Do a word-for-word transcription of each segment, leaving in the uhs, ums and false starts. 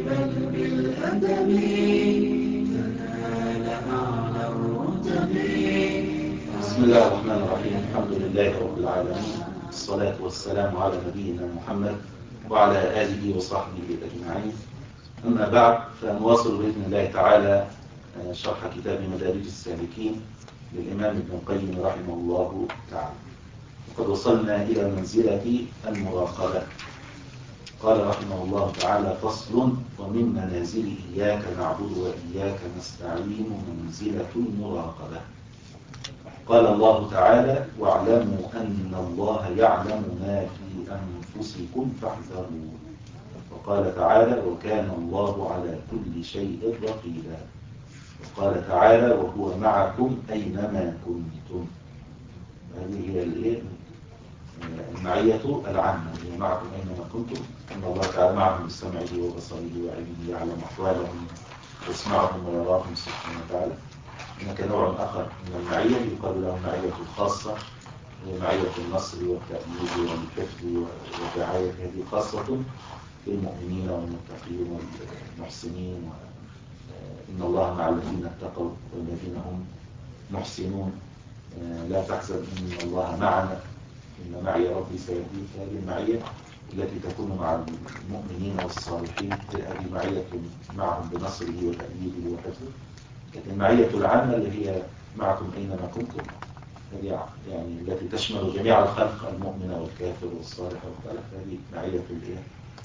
بل بالأدب تنال أعلى الرتب. بسم الله الرحمن الرحيم. الحمد لله رب العالمين، الصلاة والسلام على نبينا محمد وعلى آله وصحبه أجمعين. أما بعد، فنواصل بإذن الله تعالى شرح كتاب مدارج السالكين للإمام ابن القيم رحمه الله تعالى. وقد وصلنا إلى منزلة المراقبة. قال رحمه الله تعالى: فصل: ومن منازل إياك نعبد وإياك نستعين منزلة المراقبة. قال الله تعالى: واعلموا أن الله يعلم ما في أنفسكم فاحذروا. وقال تعالى: وكان الله على كل شيء رقيبا. وقال تعالى: وهو معكم أينما كنتم. هذه هي المعية العامة، هي معكم أينما كنتم. أن الله تعالى معهم بسمعه وبصره وعلمه، يعلم أحوالهم ويسمعهم ويراهم سبحانه وتعالى. هناك نوع آخر من المعية يقال له معية الخاصة، هي معية النصر والتأييد والحفظ والرعاية. هذه خاصة للمؤمنين والمتقين والمحسنين. إن الله مع الذين اتقوا والذين هم محسنون. لا تحزن إن الله معنا، إن معي ربي سيهدين. هذه المعية التي تكون مع المؤمنين والصالحين، هذه معية معهم بنصره وتأييده وحفظه. لكن المعية العامة اللي هي معكم أينما كنتم، هذه يعني التي تشمل جميع الخلق، المؤمن والكافر والصالح والطالح. هذه معية الإيه؟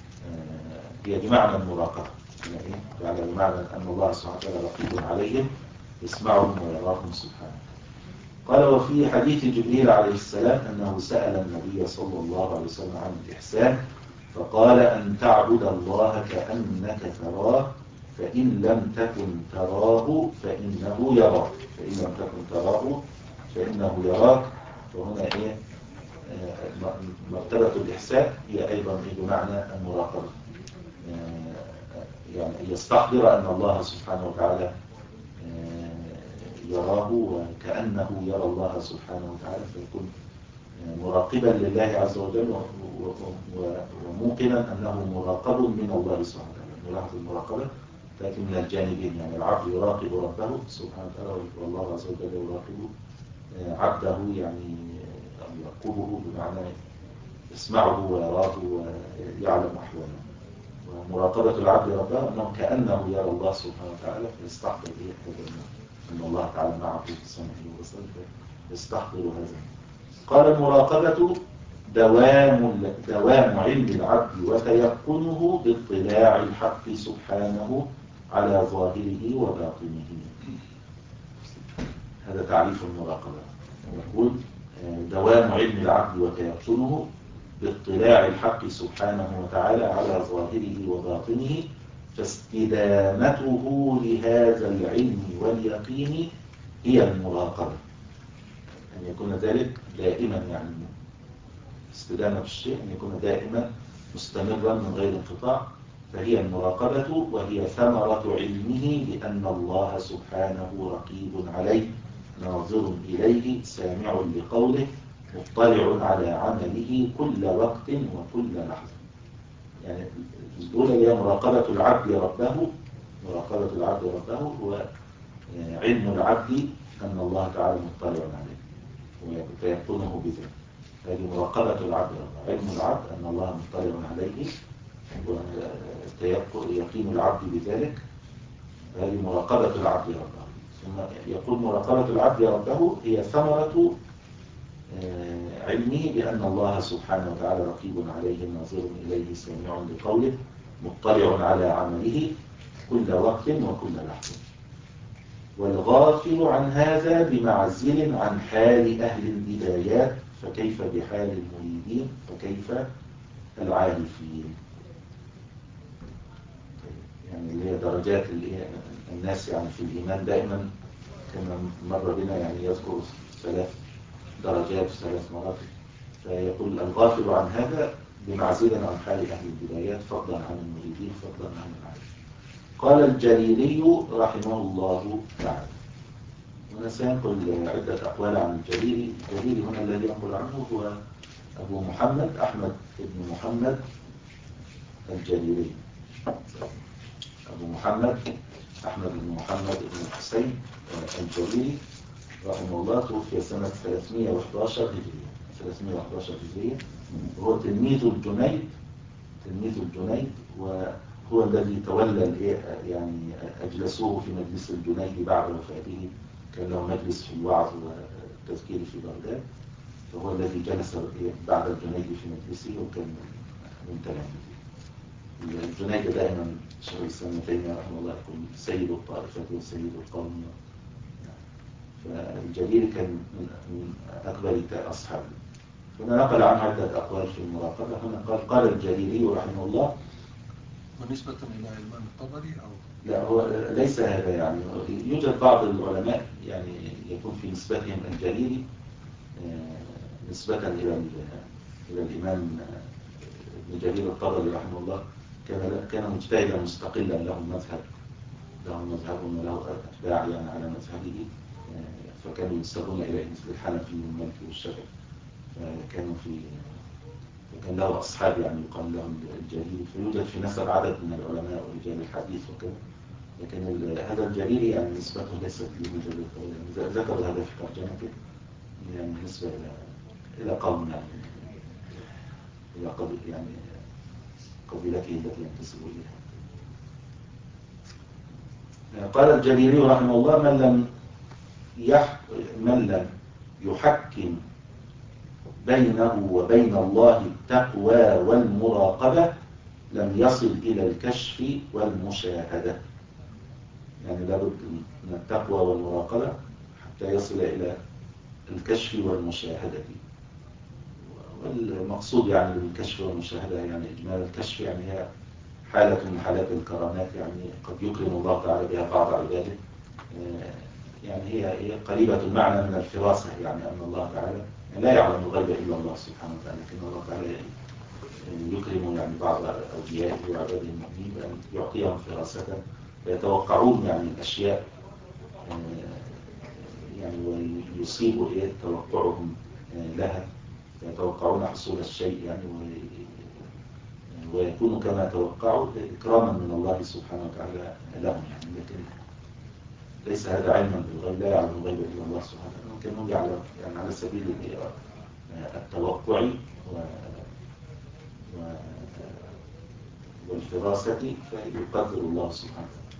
هي بمعنى المراقبة، يعني بمعنى أن الله سبحانه وتعالى رقيب عليهم، يسمعهم ويراهم سبحانه. قال: وفي حديث جبريل عليه السلام أنه سأل النبي صلى الله عليه وسلم عن الإحسان، فقال: أن تعبد الله كأنك تراه، فإن لم تكن تراه فإنه يراك. فإن لم تكن تراه فإنه يراك. وهنا إيه؟ مرتبة الإحسان هي أيضا بمعنى المراقبة، يعني يستحضر أن الله سبحانه وتعالى يراه وكأنه يرى الله سبحانه وتعالى، فيكون مراقبا لله عز وجل وموقنا أنه مراقب من الله سبحانه وتعالى. نلاحظ المراقبة لكن من الجانبين، يعني العبد يراقب ربه سبحانه وتعالى، والله عز وجل يراقب عبده، يعني يرقبه بمعنى يسمعه ويراه ويعلم أحواله. ومراقبة العبد ربه أنه كأنه يرى الله سبحانه وتعالى، فيستحضر هذا أن الله تعالى معه في سمعه وبصره، فيستحضر هذا. قال: المراقبة دوام دوام علم العبد وتيقنه باطلاع الحق سبحانه على ظاهره وباطنه. هذا تعريف المراقبة. يقول: دوام علم العبد وتيقنه باطلاع الحق سبحانه وتعالى على ظاهره وباطنه، فاستدامته لهذا العلم واليقين هي المراقبة. أن يكون ذلك دائما، يعني استدامة الشيء أن يكون دائما مستمرا من غير انقطاع، فهي المراقبة. وهي ثمرة علمه بأن الله سبحانه رقيب عليه، ناظر إليه، سامع لقوله، مطلع على عمله كل وقت وكل لحظة. يعني الأولى هي مراقبة العبد ربه. مراقبة العبد ربه هو علم العبد أن الله تعالى مطلع عليه ويقونه بذلك. هذه مراقبة العبد ربه. علم العبد أن الله مطلع عليه ويقين العبد بذلك. هذه مراقبة العبد ربه. ثم يقول: مراقبة العبد ربه هي ثمرة علمه بأن الله سبحانه وتعالى رقيب عليه، ناظر إليه، سامع لقوله، مطلع على عمله كل وقت وكل لحظة. والغافل عن هذا بمعزل عن حال أهل البدايات، فكيف بحال المريدين، فكيف العارفين. يعني اللي هي درجات الناس يعني في الإيمان. دائما كما مر بنا يعني يذكر ثلاث درجات ثلاث مراتب. فيقول: الغافل عن هذا بمعزل عن حال أهل البدايات، فضلا عن المريدين، فضلا عن العارفين. قال الجليلي رحمه الله تعالى. هنا سينقل عدة أقوال عن الجليلي. الجليلي هنا الذي ينقل عنه هو أبو محمد أحمد بن محمد الجليلي. أبو محمد أحمد بن محمد بن الحسين الجريري رحمه الله، توفي سنة ثلاثمائة وأحد عشر هجرية ثلاثمائة وأحد عشر هجرية، وهو تلميذ الجنيد تلميذ الجنيد وهو الذي تولى يعني أجلسوه في مجلس الجنيد بعد وفاته، كان له مجلس في الوعظ والتذكير في بغداد، فهو الذي جلس بعد الجنيد في مجلسه وكان من تلاميذه. الجنيد دائما شيخ الإسلام ابن تيمية رحمه الله يقول سيد الطائفة وسيد القوم، فالجريري كان من أكبر أصحابه. هنا نقل عنه عدة أقوال في المراقبة. هنا قال قال الجريري رحمه الله ونسبة إلى الإمام الطبري أو لا، هو ليس هذا، يعني يوجد بعض العلماء يعني يكون في نسبتهم الجريري نسبة إلى إلى الإمام ابن جرير الطبري رحمه الله، كان كان مجتهدا مستقلا له مذهب له مذهب وله أتباع يعني على مذهبه، فكانوا ينسبون إليه مثل الحنفي والمالكي والشافعي، فكانوا في وكان له أصحاب يعني يقال لهم الجريري، فيوجد في نسب عدد من العلماء ورجال الحديث وكذا، لكن هذا الجريري يعني نسبته ليست لابن جرير الطبري، ذكر هذا في ترجمته، يعني نسبة إلى إلى قوم يعني إلى قبيل يعني قبيلته التي ينتسب إليها. قال الجريري رحمه الله من لم يح من لم يحكم بينه وبين الله التقوى والمراقبة لم يصل إلى الكشف والمشاهدة. يعني لابد من التقوى والمراقبة حتى يصل إلى الكشف والمشاهدة. والمقصود يعني بالكشف والمشاهدة يعني إجمال الكشف يعني هي حالة من حالات الكرامات، يعني قد يكرم الله تعالى بها بعض عباده، يعني هي هي قريبة المعنى من الفراسة، يعني أن الله تعالى لا يعلم الغيب إلا الله سبحانه وتعالى، لكن الله تعالى يكرم يعني بعض أوليائه وعباده المؤمنين بأن يعطيهم فراسة فيتوقعون يعني الأشياء يعني ويصيبوا إيه توقعهم لها، يتوقعون حصول الشيء يعني ويكونوا كما توقعوا إكراما من الله سبحانه وتعالى لهم يعني. لكن ليس هذا علما بالغيب، لا يعلم الغيب إلا الله سبحانه وتعالى، لكنه يعلم يعني على سبيل التوقع و... و... والفراسة فيقدر الله سبحانه وتعالى.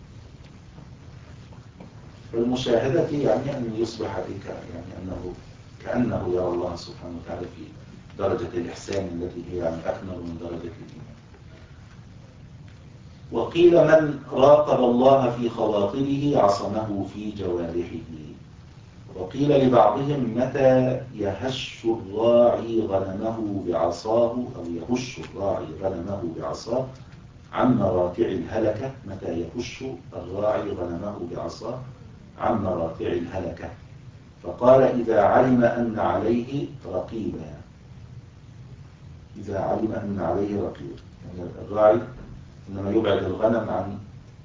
والمشاهدة يعني أن يصبح بك يعني أنه كأنه يرى الله سبحانه وتعالى في درجة الإحسان التي هي يعني أكمل من درجة الإيمان. وقيل من راقب الله في خواطره عصمه في جوارحه. وقيل لبعضهم متى يهش الراعي غنمه بعصاه أو يهش الراعي غنمه بعصاه عن مراتع الهلكة. متى يهش الراعي غنمه بعصاه عن مراتع الهلكة. فقال إذا علم أن عليه رقيبا. إذا علم أن عليه رقيب، يعني الراعي إنما يبعد الغنم عن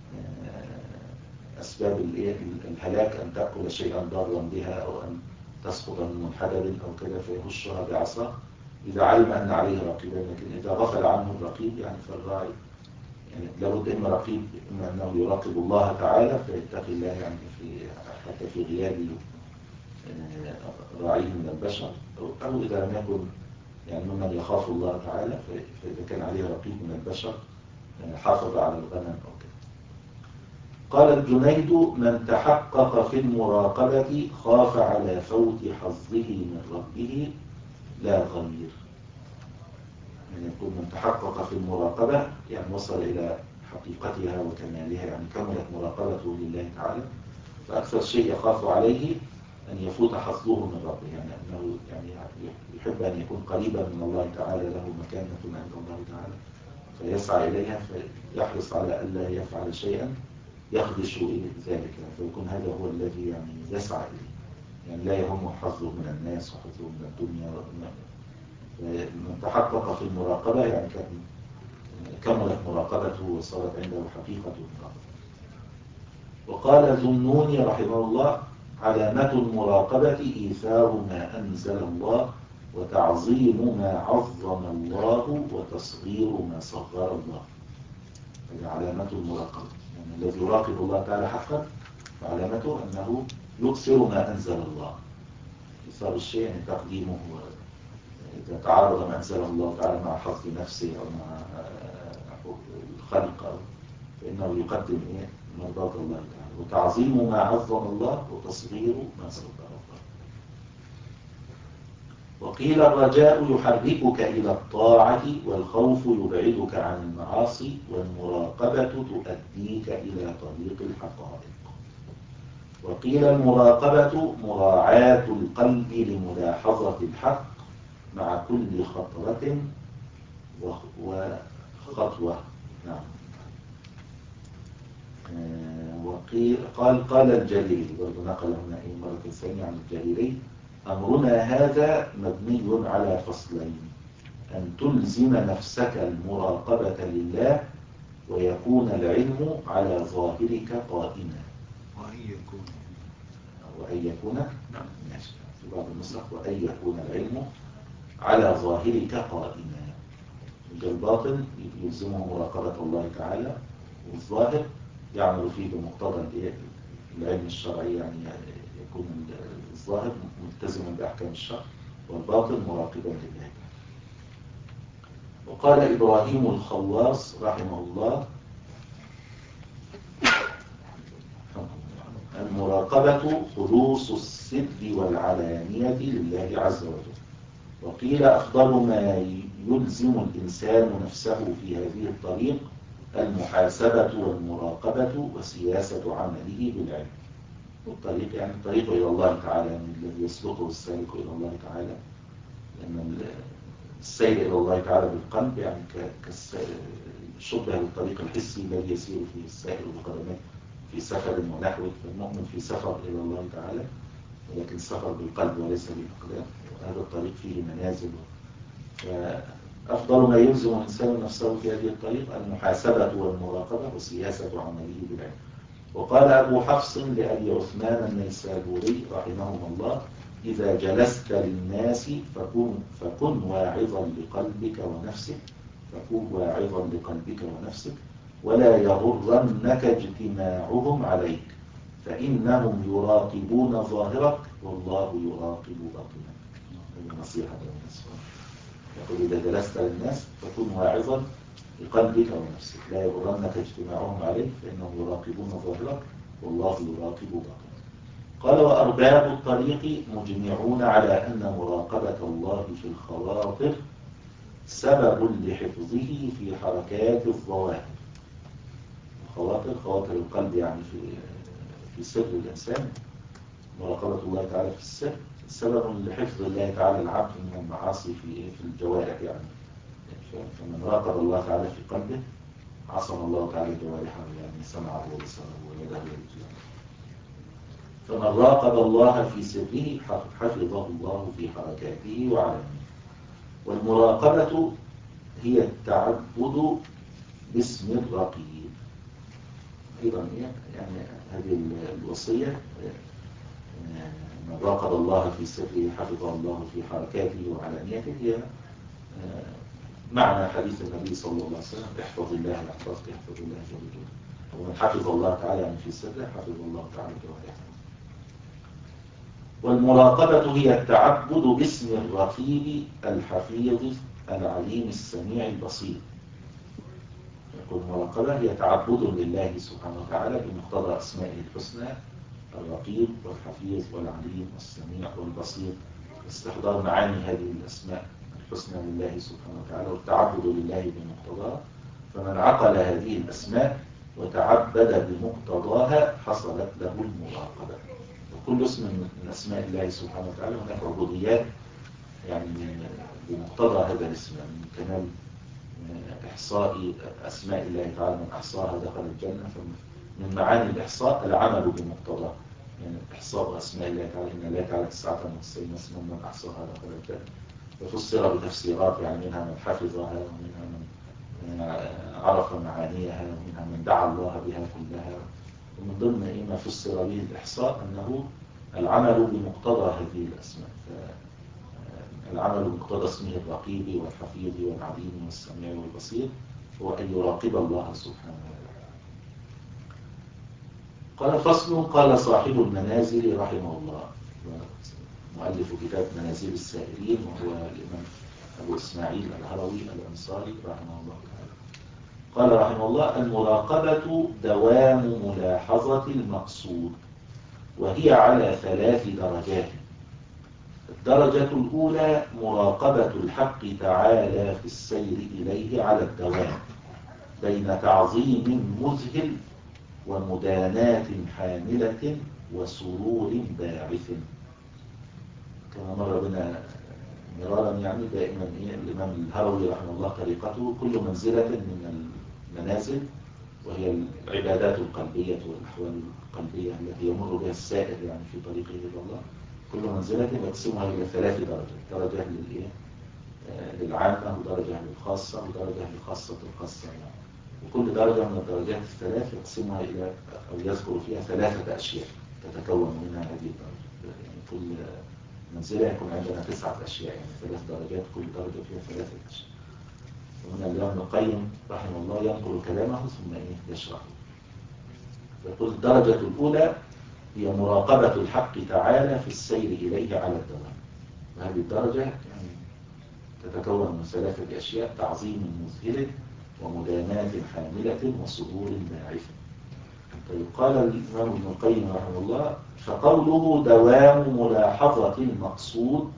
أسباب الهلاك، أن تأكل شيئا ضارا بها أو أن تسقط من منحدر أو كذا فيهشها بعصاه إذا علم أن عليه رقيبا. لكن إذا غفل عنه الرقيب يعني فالراعي يعني لابد إما رقيب إما أنه يراقب الله تعالى فيتقي الله يعني في حتى في غياب راعيه من البشر، أو إذا لم يكن يعني ممن يخاف الله تعالى فإذا كان عليه رقيب من البشر حافظ على الغنم أو كذا. قال الجنيد من تحقق في المراقبة خاف على فوت حظه من ربه لا غير. يعني يكون من تحقق في المراقبة يعني وصل إلى حقيقتها وكمالها، يعني كملت مراقبته لله تعالى، فأكثر شيء يخاف عليه أن يفوت حظه من ربه، يعني أنه يعني يحب أن يكون قريبا من الله تعالى، له مكانة عند الله تعالى فيسعى إليها، فيحرص على ألا يفعل شيئا يخدش ذلك، فيكون هذا هو الذي يعني يسعى إليه، يعني لا يهم حظه من الناس وحظه من الدنيا. من تحقق في المراقبة يعني كملت مراقبته وصارت عنده حقيقة المراقبة. وقال ذنوني رحمه الله علامة المراقبة إيثار ما أنزل الله وتعظيم ما عظم الله وتصغير ما صغر الله. علامة المراقبة. يعني الذي يراقب الله تعالى حقا علامته أنه يكثر ما أنزل الله. إثار الشيء يعني تقديمه، إذا تعارض ما أنزله الله تعالى مع حظ نفسه أو مع الخلق فإنه يقدم إيه مرضاة الله تعالى، وتعظيم ما عظم الله وتصغير ما صغر الله. وقيل الرجاء يحركك إلى الطاعة، والخوف يبعدك عن المعاصي، والمراقبة تؤديك إلى طريق الحقائق. وقيل المراقبة مراعاة القلب لملاحظة الحق مع كل خطرة وخطوة. نعم. وقيل قال قال الجليلي، برضو نقل هنا إيه مرة ثانية عن الجليلي: أمرنا هذا مبني على فصلين: أن تلزم نفسك المراقبة لله، ويكون العلم على ظاهرك قائما. وأن يكون وأن يكون نعم ماشي في بعض النسخ وأن يكون العلم على ظاهرك قائما. الباطن يلزمه مراقبة الله تعالى، والظاهر يعمل فيه بمقتضى العلم الشرعي، يعني يكون الظاهر ملتزما بأحكام الشرع، والباطن مراقبا لله. وقال إبراهيم الخواص رحمه الله: المراقبة خلوص السر والعلانية لله عز وجل. وقيل أفضل ما يلزم الإنسان نفسه في هذه الطريق المحاسبة والمراقبة وسياسة عمله بالعلم. والطريق يعني الطريق إلى الله تعالى، يعني الذي يسلكه السالك إلى الله تعالى، لأن السير إلى الله تعالى بالقلب يعني كشبه بالطريق الحسي الذي يسير فيه السائر بقدمه في سفر ونحوه. فالمؤمن في سفر إلى الله تعالى، ولكن السفر بالقلب وليس بالأقدام، وهذا الطريق فيه منازل. فأفضل ما يلزم الإنسان نفسه في هذه الطريق المحاسبة والمراقبة وسياسة عمله بالعلم. وقال أبو حفص لأبي عثمان النيسابوري رحمه الله: إذا جلست للناس فكن, فكن واعظا لقلبك ونفسك فكن واعظا لقلبك ونفسك ولا يغرنك اجتماعهم عليك، فإنهم يراقبون ظاهرك والله يراقب باطنك. هذه نصيحة للناس. يقول: إذا جلست للناس فكن واعظا لقلبك ونفسك لا يغرنك اجتماعهم عليك، فإنهم يراقبون ظاهرك والله يراقب باطنك. قال: وأرباب الطريق مجمعون على أن مراقبة الله في الخواطر سبب لحفظه في حركات الظواهر. الخواطر خواطر القلب يعني في في سر الإنسان، مراقبة الله تعالى في السر سبب لحفظ الله تعالى العبد من المعاصي في في الجوارح. يعني فمن راقب الله تعالى في قلبه عصم الله تعالى جوارحه، يعني سمعه وبصره ويده ورجله. فمن راقب الله في سره حفظه الله في حركاته وعلمه. والمراقبة هي التعبد باسم الرقيب. أيضا يعني هذه الوصية: من راقب الله في سره حفظه الله في حركاته وعلانيته، هي معنى حديث النبي صلى الله عليه وسلم: احفظ الله يحفظك احفظ الله جل. ومن حفظ الله تعالى يعني في سره حفظ الله تعالى جوارحه. والمراقبة هي التعبد باسم الرقيب الحفيظ العليم السميع البصير. يقول: المراقبة هي تعبد لله سبحانه وتعالى بمقتضى أسمائه الحسنى: الرقيب والحفيظ والعليم والسميع والبصير، استحضار معاني هذه الأسماء الحسنى لله سبحانه وتعالى والتعبد لله بمقتضاها. فمن عقل هذه الأسماء وتعبد بمقتضاها حصلت له المراقبة. وكل اسم من أسماء الله سبحانه وتعالى هناك عبوديات يعني بمقتضى هذا الاسم، يعني من كمال إحصاء أسماء الله تعالى: من أحصاها دخل الجنة. فمن معاني الإحصاء العمل بمقتضى، يعني إحصاء أسماء الله تعالى: إن الله تعالى تسعة وتسعين اسما من أحصاها دخل الجنة. ففسر بتفسيرات، يعني منها من حفظها ومنها من عرف معانيها ومنها من دعا الله بها كلها. ومن ضمن ما فسر به الإحصاء أنه العمل بمقتضى هذه الأسماء. العمل بمقتضى اسمه الرقيب والحفيظ والعليم والسميع والبصير هو أن يراقب الله سبحانه وتعالى. قال فصل. قال صاحب المنازل رحمه الله، مؤلف كتاب منازل السائرين، وهو الإمام أبو إسماعيل الهروي الأنصاري رحمه الله تعالى، قال رحمه الله: المراقبة دوام ملاحظة المقصود، وهي على ثلاث درجات. الدرجة الأولى مراقبة الحق تعالى في السير إليه على الدوام بين تعظيم مذهل ومداناة حاملة وسرور باعث. كما مر بنا مرارا يعني دائما إيه الإمام الهروي رحمه الله طريقته كل منزلة من المنازل، وهي العبادات القلبية والأحوال القلبية التي يمر بها السائر يعني في طريقه إلى الله، كل منزلة يقسمها إلى ثلاث درجات: درجة للإيه؟ للعامة، ودرجة للخاصة، ودرجة لخاصة الخاصة يعني. وكل درجة من الدرجات الثلاث يقسمها إلى أو يذكر فيها ثلاثة أشياء تتكون منها هذه الدرجة. يعني كل منزلة يكون عندنا تسعة أشياء، يعني ثلاث درجات، كل درجة فيها ثلاثة أشياء. وهنا الإمام ابن القيم رحمه الله ينقل كلامه ثم إيه يشرحه. يقول: الدرجة الأولى هي مراقبة الحق تعالى في السير إليه على الدوام. وهذه الدرجة يعني تتكون من ثلاثة أشياء: تعظيم مذهل، ومداناة حاملة، وسرور باعث. طيب، قال الإمام ابن القيم رحمه الله: فقوله دوام ملاحظة المقصود،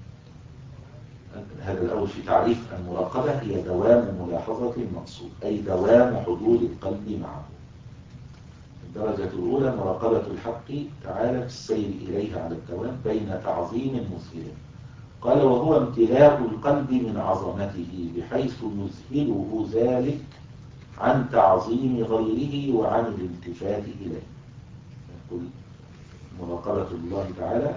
هذا الأول في تعريف المراقبة، هي دوام ملاحظة المقصود، أي دوام حضور القلب معه. الدرجة الأولى مراقبة الحق تعالى في السير إليه على الدوام بين تعظيم مذهل. قال: وهو امتلاء القلب من عظمته بحيث يذهله ذلك عن تعظيم غيره وعن الالتفات إليه. يقول مراقبة الله تعالى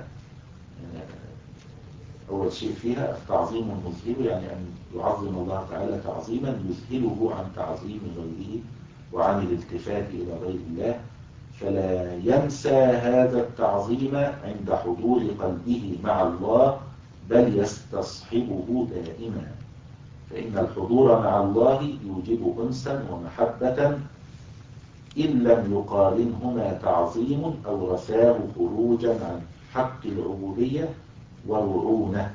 أول شيء فيها التعظيم المذهل، يعني أن يعظم الله تعالى تعظيما يذهله عن تعظيم غيره وعن الالتفات إلى غير الله، فلا ينسى هذا التعظيم عند حضور قلبه مع الله، بل يستصحبه دائما. فإن الحضور مع الله يوجب أنسا ومحبة إن لم يقارنهما تعظيم أو رثاه خروجا عن حق العبودية والرعونة.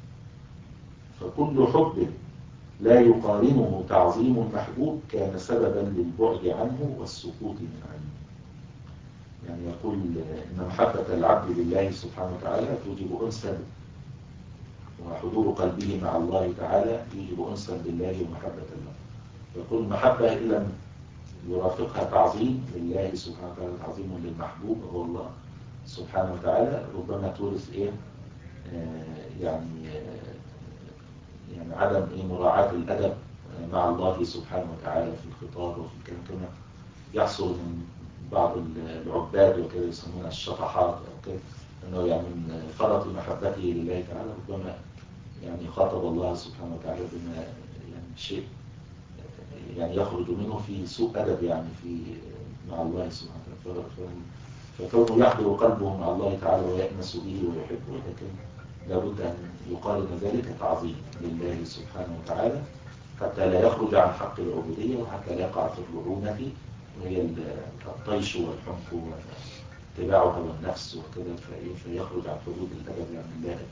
فكل حب لا يقارنه تعظيم المحبوب كان سببا للبعد عنه والسقوط من عينه. يعني يقول إن محبة العبد لله سبحانه وتعالى توجب أنسا، وحضور قلبه مع الله تعالى يوجب أنسا بالله ومحبة الله. يقول المحبة إن لم يرافقها تعظيم لله سبحانه وتعالى، تعظيم للمحبوب هو الله سبحانه وتعالى، ربما تورث إيه آه يعني آه يعني عدم إيه مراعاة الأدب مع الله سبحانه وتعالى في الخطاب وفي الكلام، كما يحصل من بعض العباد وكذا يسمونها الشطحات أو كذا، أنه يعني من فرط محبته لله تعالى ربما يعني خاطب الله سبحانه وتعالى بما يعني شيء يعني يخرج منه في سوء أدب يعني في مع الله سبحانه وتعالى. فكونه يحضر قلبه مع الله تعالى ويأنس به ويحبه، لكن لابد أن يقارن ذلك تعظيم لله سبحانه وتعالى حتى لا يخرج عن حق العبودية، وحتى لا يقع في الرعونة وهي الطيش والحنف واتباع هوى النفس وكذا، فيخرج عن حدود الأدب يعني اللائق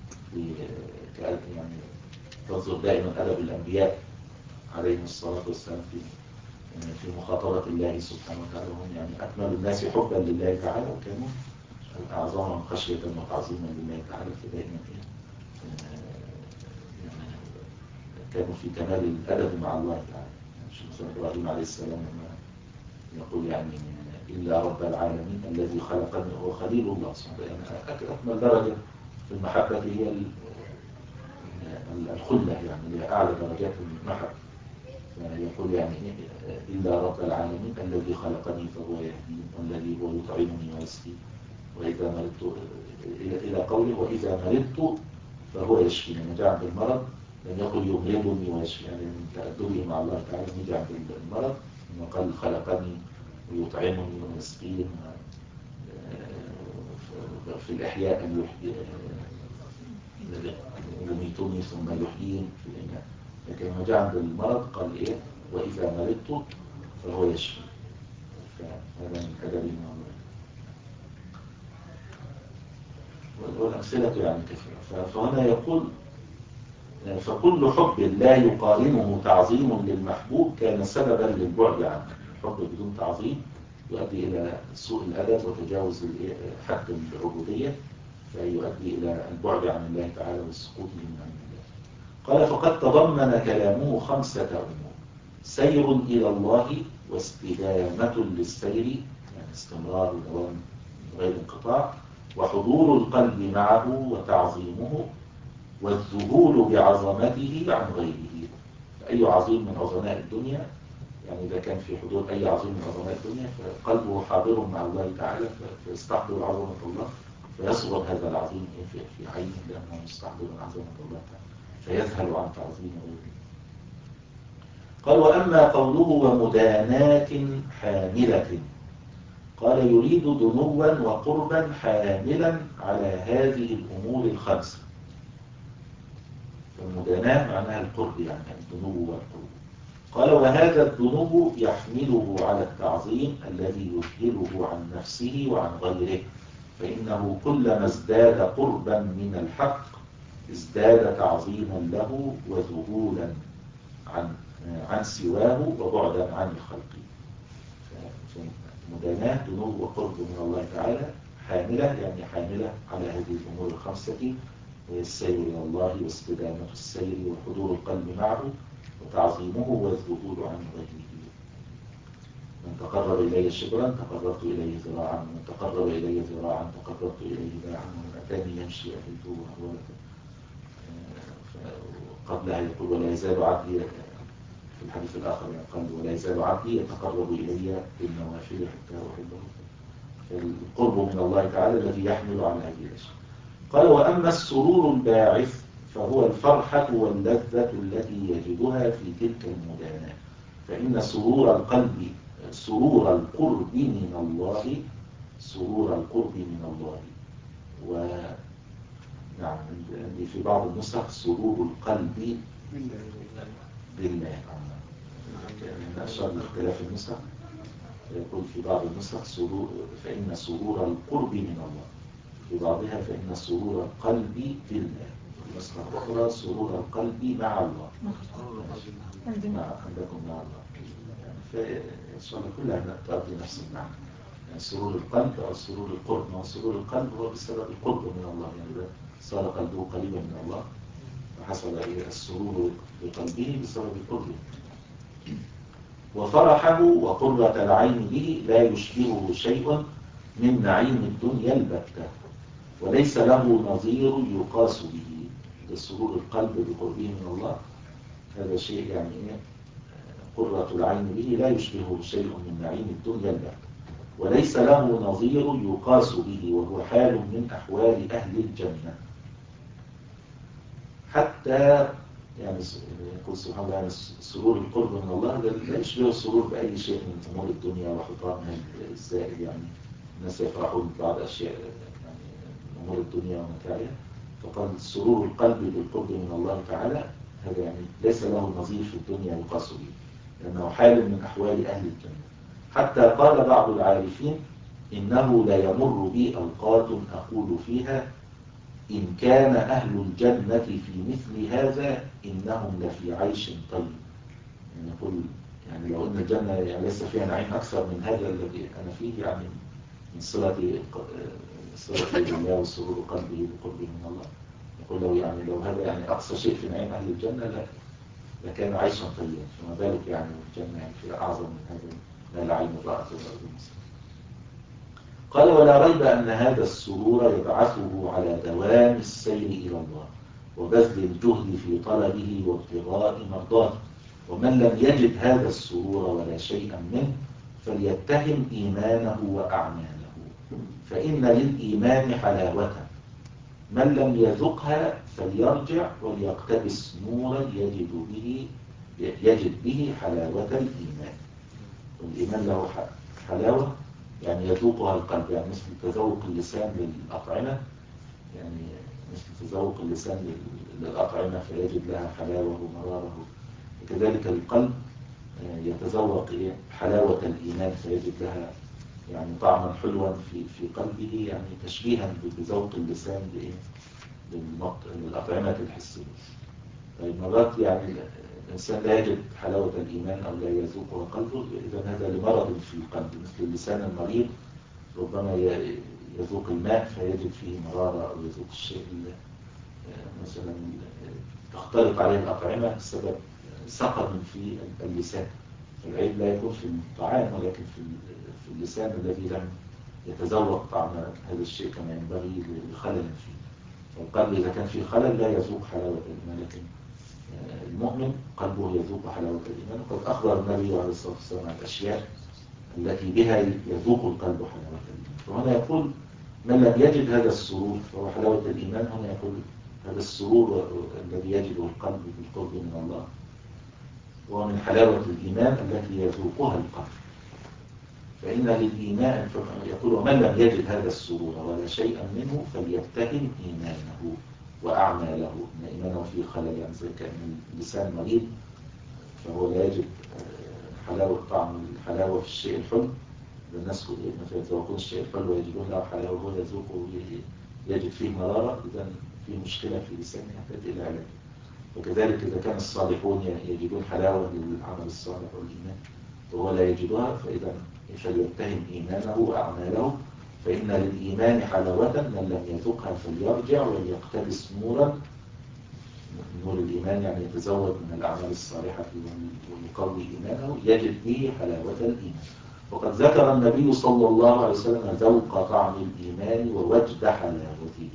يعني تنظر دائما أدب الأنبياء عليهم الصلاة والسلام في في مخاطبة الله سبحانه وتعالى، وهم يعني أكمل الناس حبا لله تعالى، وكانوا أعظمهم خشية وتعظيما لله تعالى. فدائما يعني كانوا في كمال الأدب مع الله تعالى. شوف مثلا إبراهيم عليه السلام يقول يعني إلا رب العالمين الذي خلقني هو خليل الله سبحانه وتعالى. يعني أكمل درجة في المحبة هي الخلة، يعني هي أعلى درجات المحبة. يقول يعني إلا رب العالمين الذي خلقني فهو يهدين، والذي هو يطعمني ويسقين، وإذا مرضت إلى قوله وإذا مرضت فهو يشفيني. لما جاء عند المرض لم يقل يمرضني ويشفي، يعني من تأدبه مع الله تعالى لما جاء عند المرض إنه قال خلقني ويطعمني ويسقين. في الإحياء أن يحيي يميتني ثم يحيين في الإناء. لكن لما جاء عند المرض قال إيه وإذا مرضت فهو يشفي. فهذا من أدب المعاملة. والأمثلة يعني كثيرة. فهنا يقول فكل حب لا يقارنه تعظيم للمحبوب كان سببا للبعد عنه. الحب بدون تعظيم يؤدي إلى سوء الأدب وتجاوز حد العبودية، فيؤدي إلى البعد عن الله تعالى والسقوط من عن الله. قال فقد تضمن كلامه خمسة أمور: سير إلى الله واستدامة للسير، يعني استمرار ودوام غير انقطاع، وحضور القلب معه وتعظيمه، والذهول بعظمته عن غيره. فأي عظيم من عظماء الدنيا، يعني إذا كان في حضور أي عظيم من عظماء الدنيا فقلبه حاضر مع الله تعالى فيستحضر عظمة الله، فيصغر هذا العظيم في في عينه لأنه مستحضر عظمة الله تعالى فيذهل عن تعظيم غيره. قال وأما قوله ومدانات حاملة، قال يريد دنوا وقربا حاملا على هذه الأمور الخمسة. المداناة معناها القرب، يعني الدنو والقرب. قال وهذا الدنو يحمله على التعظيم الذي يذهله عن نفسه وعن غيره، فإنه كلما ازداد قربا من الحق ازداد تعظيما له وذهولا عن عن سواه وبعدا عن الخلق. فمداناة دنو وقرب من الله تعالى حاملة، يعني حاملة على هذه الأمور الخمسة: السير إلى الله واستدامة السير وحضور القلب معه وتعظيمه والذهول عن غيره. من تقرب إلي شبرا تقربت إليه ذراعا، ومن تقرب إلي ذراعا تقربت إليه باعا، ومن أتاني يمشي أتيته هرولة. قبلها يقول ولا يزال عبدي، في الحديث الآخر قال ولا يزال عبدي يتقرب إلي بالنوافل حتى أحبه. فالقرب من الله تعالى الذي يحمل على هذه الأشياء. قال وأما السرور الباعث فهو الفرحة واللذة التي يجدها في تلك المدانات، فإن سرور القلب سرور القرب من الله سرور القرب من الله و نعم عندي في بعض النسخ سرور القلب بالله. أنا أشار لاختلاف النسخ، يقول في بعض النسخ سرور فإن سرور القرب من الله، في بعضها فإن سرور القلب بالله، النسخة الأخرى سرور القلب مع الله. نعم عندكم مع الله، فإن شاء الله كلها تؤدي نفس المعنى. يعني سرور القلب أو سرور القرب، ما سرور القلب هو بسبب القرب من الله، يعني صار قلبه قريبا من الله وحصل السرور بقلبه بسبب القرب. وفرحه وقرة العين به لا يشبهه شيء من نعيم الدنيا البتة، وليس له نظير يقاس به. سرور القلب بقربه من الله هذا شيء يعني قرة العين به لا يشبهه شيء من نعيم الدنيا البتة، وليس له نظير يقاس به، وهو حال من أحوال أهل الجنة. حتى يعني يقول سبحان الله سرور القرب من الله لا يشبه السرور بأي شيء من أمور الدنيا وحطامها الزائد. يعني الناس يفرحون ببعض أشياء يعني أمور الدنيا ومتاعها، فقال سرور القلب بالقرب من الله تعالى هذا يعني ليس له نظير في الدنيا يقاس به، لأنه حال من أحوال أهل الجنة. حتى قال بعض العارفين إنه لا يمر بي أوقات أقول فيها إن كان أهل الجنة في مثل هذا إنهم لفي عيش طيب. يعني يقول يعني لو أن الجنة يعني ليس فيها نعيم أكثر من هذا الذي أنا فيه، يعني من صلة صلة بالله وسرور قلبه بقربه من الله، يقول لو يعني لو هذا يعني أقصى شيء في نعيم أهل الجنة لا لكان عيشا طيبا، فما بالك يعني الجنة يعني فيها أعظم من هذا ما لا عين رأت ولا أذن سمعت. قال ولا ريب أن هذا السرور يبعثه على دوام السير إلى الله وبذل الجهد في طلبه وابتغاء مرضاته، ومن لم يجد هذا السرور ولا شيئا منه فليتهم إيمانه وأعماله، فإن للإيمان حلاوة من لم يذقها فليرجع وليقتبس نورا يجد به يجد به حلاوة الإيمان. والإيمان له حلاوة يعني يذوقها القلب، يعني مثل تذوق اللسان للأطعمة، يعني مثل تذوق اللسان للأطعمة فيجد لها حلاوة ومرارة، وكذلك القلب يتذوق حلاوة الإيمان فيجد لها يعني طعما حلوا في في قلبه، يعني تشبيها بذوق اللسان للأطعمة الحسية. طيب مرات يعني الإنسان لا يجد حلاوة الإيمان أو لا يذوقها قلبه، إذا هذا لمرض في القلب، مثل اللسان المريض ربما يذوق الماء فيجد فيه مرارة، أو يذوق الشيء مثلا تختلط عليه الأطعمة بسبب سقم في اللسان. العيب لا يكون في الطعام ولكن في في اللسان الذي لم يتذوق طعم هذا الشيء كما ينبغي لخلل فيه. فالقلب إذا كان فيه خلل لا يذوق حلاوة الإيمان، لكن المؤمن قلبه يذوق حلاوة الإيمان. وقد أخبر النبي عليه الصلاة والسلام عن الأشياء التي بها يذوق القلب حلاوة الإيمان. فهنا يقول من لم يجد هذا السرور فهو حلاوة الإيمان. هنا يقول هذا السرور الذي يجده القلب بالقرب من الله هو من حلاوة الإيمان التي يذوقها القلب. فإن للإيمان يقول ومن لم يجد هذا السرور ولا شيئا منه فليتهم إيمانه وأعماله. إن إيمانه فيه خلل، يعني زي كأن اللسان مريض فهو لا يجد حلاوة طعم الحلاوة في الشيء الحلو. الناس مثلا يتذوقون الشيء الحلو ويجدون له حلاوة وهو يذوقه يجد فيه مرارة، إذا فيه مشكلة في لسانه يحتاج إلى علاج. وكذلك إذا كان الصالحون يجدون حلاوة للعمل الصالح والإيمان وهو لا يجدها، فإذا فليتهم إيمانه وأعماله. فإن للإيمان حلاوة من لم يذوقها فليرجع وليقتبس نورا. نور الإيمان يعني يتزود من الأعمال الصالحة ويقوي إيمانه يجد به حلاوة الإيمان. وقد ذكر النبي صلى الله عليه وسلم ذوق طعم الإيمان ووجد حلاوته،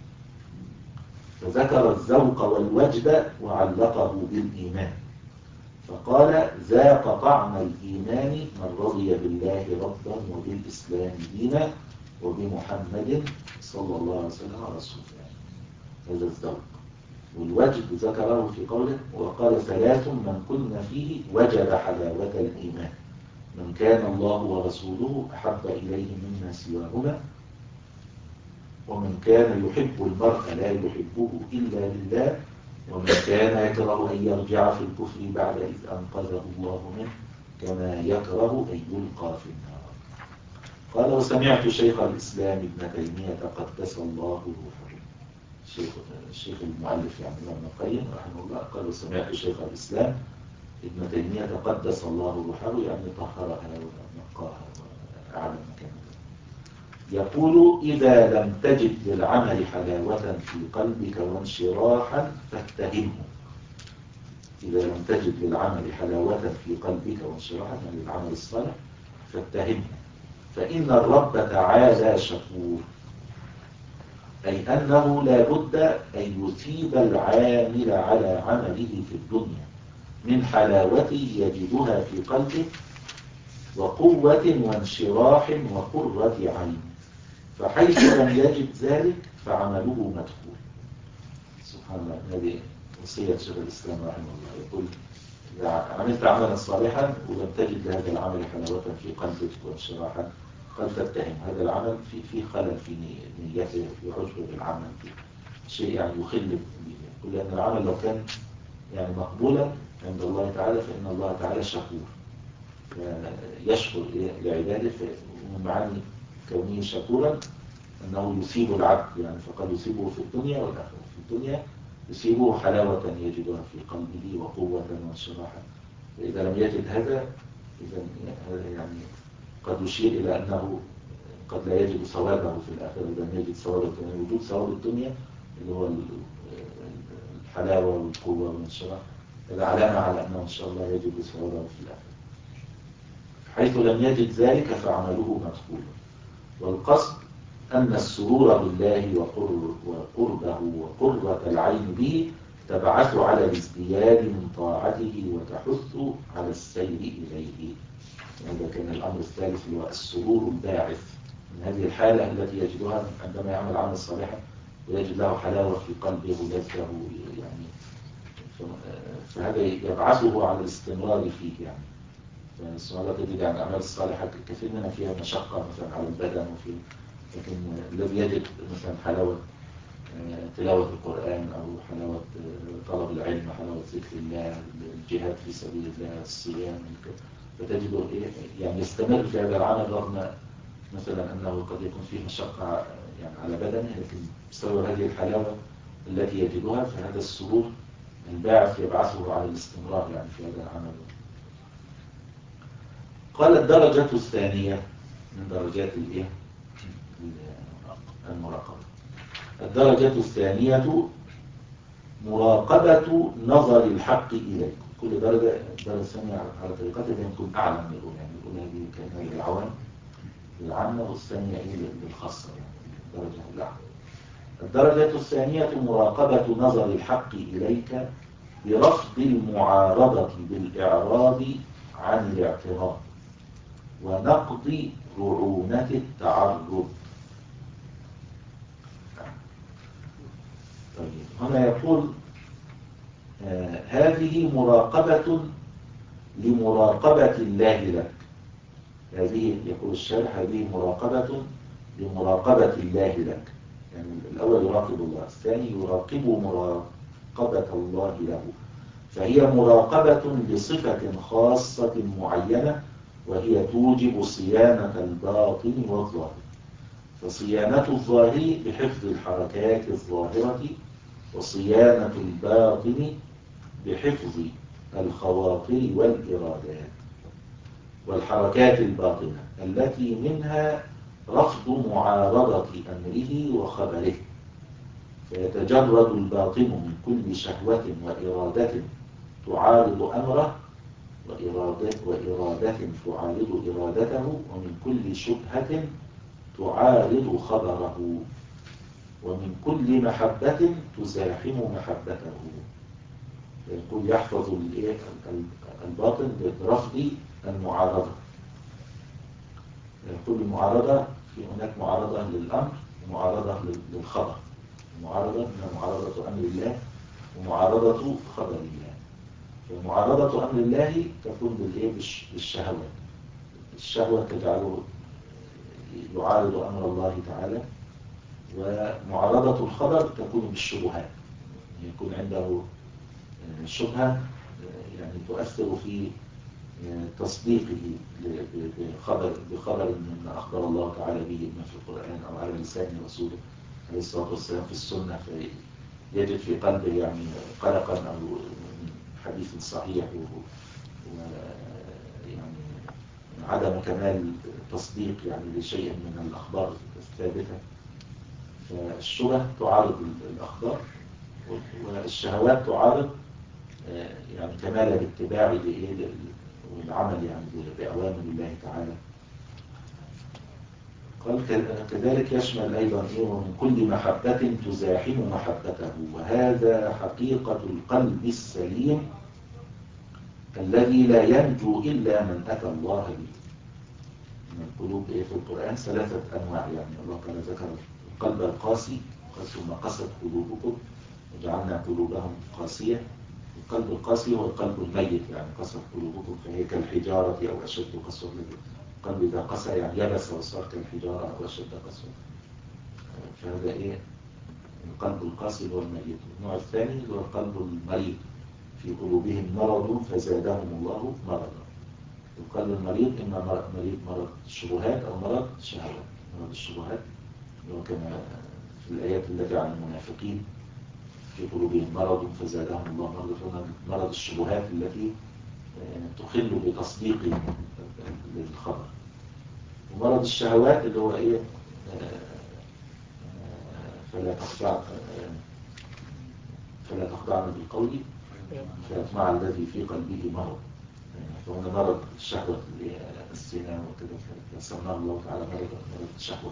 فذكر الذوق والوجد وعلقه بالإيمان فقال ذاق طعم الإيمان من رضي بالله ربا وبالإسلام دينا وبمحمد صلى الله عليه وسلم رسولا. هذا الذوق. والوجد ذكره في قوله وقال ثلاث من كن فيه وجد حلاوة الإيمان من كان الله ورسوله أحب إليه مما سواهما ومن كان يحب المرء لا يحبه إلا لله ومن كان يكره أن يرجع في الكفر بعد إذ أنقذه الله منه كما يكره أن يلقى في النار. قال وسمعت شيخ الإسلام ابن تيمية قدس الله روحه. الشيخ, الشيخ المؤلف يعني ابن القيم رحمه الله قال وسمعت شيخ الإسلام ابن تيمية قدس الله روحه، يعني طهرها ونقاها وأعلى مكانها. يقول إذا لم تجد للعمل حلاوة في قلبك وانشراحا فاتهمه. إذا لم تجد للعمل حلاوة في قلبك وانشراحا يعني للعمل الصالح فاتهمه، فإن الرب تعالى شكور، أي أنه لا بد أن يثيب العامل على عمله في الدنيا من حلاوة يجدها في قلبه وقوة وانشراح وقرة عين، فحيث لم يجد ذلك فعمله مدخول. سبحان الله. هذه وصية شيخ الإسلام رحمه الله. يقول إذا عملت عملا صالحا ولم تجد لهذا العمل حلاوة في قلبك وانشراحا قد تتهم هذا العمل في في خلل في نيته، في عجب بالعمل، في شيء يعني يخل به. يقول لأن العمل لو كان يعني مقبولا عند الله تعالى فإن الله تعالى شكور يشكر لعباده. ومن معاني كونه شكورا أنه يصيب العبد، يعني فقد يصيبه في الدنيا والآخرة. في الدنيا يصيبه حلاوة يجدها في قلبه وقوة وانشراحا، وإذا لم يجد هذا إذا هذا يعني قد يشير إلى أنه قد لا يجد ثوابه في الآخرة. إذا لم يجد ثواب الدنيا، وجود ثواب الدنيا اللي هو الحلاوة والقوة والانشراح هذا علامة على أنه إن شاء الله يجد ثوابه في الآخرة. حيث لم يجد ذلك فعمله مدخول. والقصد أن السرور بالله وقربه وقرة العين به تبعث على الازدياد من طاعته وتحث على السير إليه. هذا كان الأمر الثالث اللي هو السرور الباعث من هذه الحالة التي يجدها عندما يعمل عمل صالحا ويجد له حلاوة في قلبه ولذة، يعني فهذا يبعثه على الاستمرار فيه. يعني فسبحان الله تجد يعني الأعمال الصالحة كثير منها فيها مشقة مثلا على البدن وفي، لكن الذي يجد مثلا حلاوة تلاوة القرآن أو حلاوة طلب العلم، حلاوة ذكر الله، الجهاد في سبيل الله، الصيام، فتجد يعني يستمر في هذا العمل رغم مثلا أنه قد يكون فيه مشقة يعني على بدنه، لكن بسبب هذه الحلاوة التي يجدها فهذا السرور الباعث يبعثه على الاستمرار يعني في هذا العمل. قال الدرجة الثانية من درجات الايه المراقبة، الدرجة الثانية مراقبة نظر الحق إليك. كل درجة الدرجة الثانية على طريقتها يكون أعلى من الأولى، يعني الأولى دي كانها للعوام للعامة، والثانية إيه للخاصة يعني الدرجة الأعلى. الدرجة الثانية مراقبة نظر الحق إليك برفض المعارضة بالإعراض عن الاعتراض ونقض رعونة التعرض. طيب هنا يقول آه هذه مراقبة لمراقبة الله لك. هذه يقول الشارح هذه مراقبة لمراقبة الله لك، يعني الأول يراقب الله، الثاني يراقب مراقبة الله له، فهي مراقبة لصفة خاصة معينة وهي توجب صيانة الباطن والظاهر. فصيانة الظاهر بحفظ الحركات الظاهرة، وصيانة الباطن بحفظ الخواطر والإرادات والحركات الباطنة التي منها رفض معارضة أمره وخبره، فيتجرد الباطن من كل شهوة وإرادة تعارض أمره وإرادة, وإرادة تعارض إرادته، ومن كل شبهة تعارض خبره، ومن كل محبة تزاحم محبته. يقول يحفظ الباطن برفض المعارضة. كل معارضة في هناك معارضة للأمر ومعارضة للخبر. المعارضة من معارضة أمر الله ومعارضة خبر الله. فمعارضة أمر الله تكون بالإيه بالشهوات. الشهوة تجعله يعارض أمر الله تعالى، ومعارضة الخبر تكون بالشبهات، يكون عنده شبهة يعني تؤثر في تصديقه بخبر بخبر من أخبر الله تعالى به إما في القرآن أو على لسان رسوله عليه الصلاة والسلام في السنة، فيجد في قلبه يعني قلقا أو حديث صحيح ويعني عدم كمال تصديق يعني لشيء من الأخبار الثابتة. فالشبه تعارض الأخبار، والشهوات تعارض يعني كمال الاتباع والعمل يعني بأوامر الله تعالى. قال كذلك يشمل أيضا ومن كل محبة تزاحم محبته، وهذا حقيقة القلب السليم الذي لا ينجو إلا من أتى الله به. من القلوب في القرآن ثلاثة أنواع، يعني الله تعالى ذكر القلب القاسي ثم قست قلوبكم وجعلنا قلوبهم قاسية. القلب القاسي هو القلب الميت، يعني قست قلوبكم فهي كالحجارة أو أشد قسوة. القلب إذا قسى يعني يبس وصار كالحجارة أو أشد قسوة. فهذا إيه القلب القاسي هو الميت. النوع الثاني هو القلب المريض، في قلوبهم مرض فزادهم الله مرضا. القلب المريض إما مريض مرض الشبهات أو مرض الشهوات. مرض الشبهات كما في الآيات التي عن المنافقين في قلوبهم مرض فزادهم الله مرضا، مرض الشبهات التي تخل بتصديق للخبر. ومرض الشهوات اللي هو ايه فلا تخضع فلا تخضعن بالقول فيطمع الذي في قلبه مرض. فهنا مرض الشهوة الزنا وكذا فسماه الله تعالى مرض مرض الشهوة.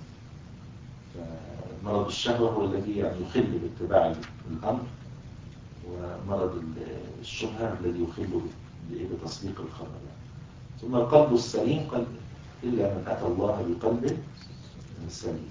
فمرض الشهوة هو الذي يعني يخل باتباع الأمر، ومرض الشبهة الذي يخل بتصديق الخبر. ثم القلب السليم قلب إلا من أتى الله بقلب سليم.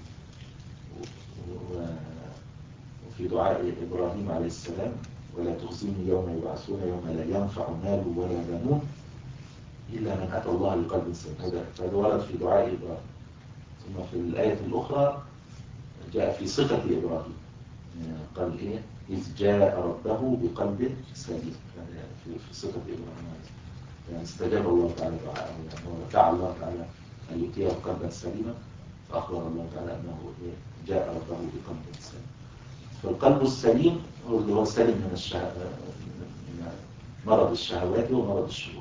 وفي دعاء إبراهيم عليه السلام ولا تخزيني يوم يبعثون يوم لا ينفع مال ولا بنون إلا من أتى الله بقلب سليم. هذا ورد في دعاء إبراهيم. ثم في الآية الأخرى جاء في صفة إبراهيم قال إيه إذ جاء ربه بقلب سليم يعني في في صفة إبراهيم يعني استجاب الله تعالى دعاءه يعني ودعا الله تعالى أن يؤتيه قلبا سليما فأخبر الله تعالى أنه جاء ربه بقلب سليم. فالقلب السليم هو اللي هو سليم من الشه... من مرض الشهوات ومرض الشبهات.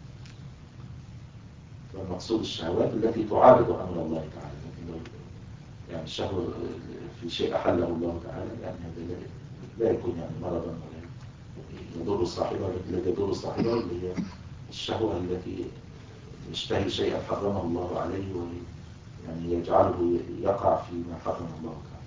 فالمقصود الشهوات التي تعارض أمر الله تعالى يعني الشهوة في شيء أحله الله تعالى يعني هذا لا يكون يعني مرضا ولا يضر صاحبه. الذي يضر صاحبه اللي هي الشهوة التي يشتهي شيئا حرمه الله عليه ويعني يجعله يقع فيما حرم الله تعالى.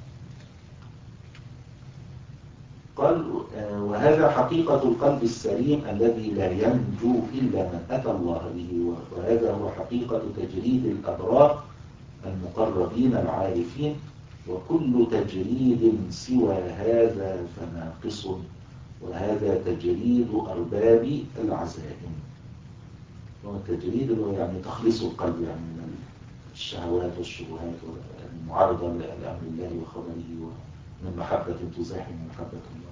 قال وهذا حقيقة القلب السليم الذي لا ينجو إلا من أتى الله به وهذا هو حقيقة تجريد الأبرار المقربين العارفين وكل تجريد سوى هذا فناقص وهذا تجريد أرباب العزائم. والتجريد هو يعني تخليص القلب يعني من الشهوات والشبهات والمعارضة لأمر الله وخبره ومن محبة تزاحم محبة الله.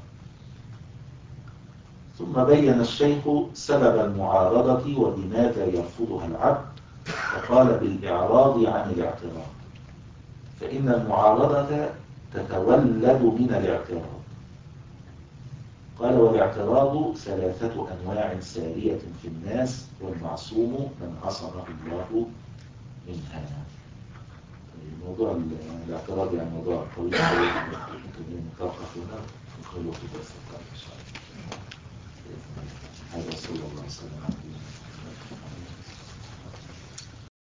ثم بين الشيخ سبب المعارضة وبماذا يرفضها العبد فقال بالإعراض عن الاعتراض فإن المعارضة تتولد من الاعتراض. قال والاعتراض ثلاثة أنواع سارية في الناس والمعصوم من عصمه الله منها. موضوع الاعتراض يعني موضوع طويل ممكن نتوقف هنا ونخلوه في درس القادم إن شاء الله. هذا صلى الله عليه وسلم.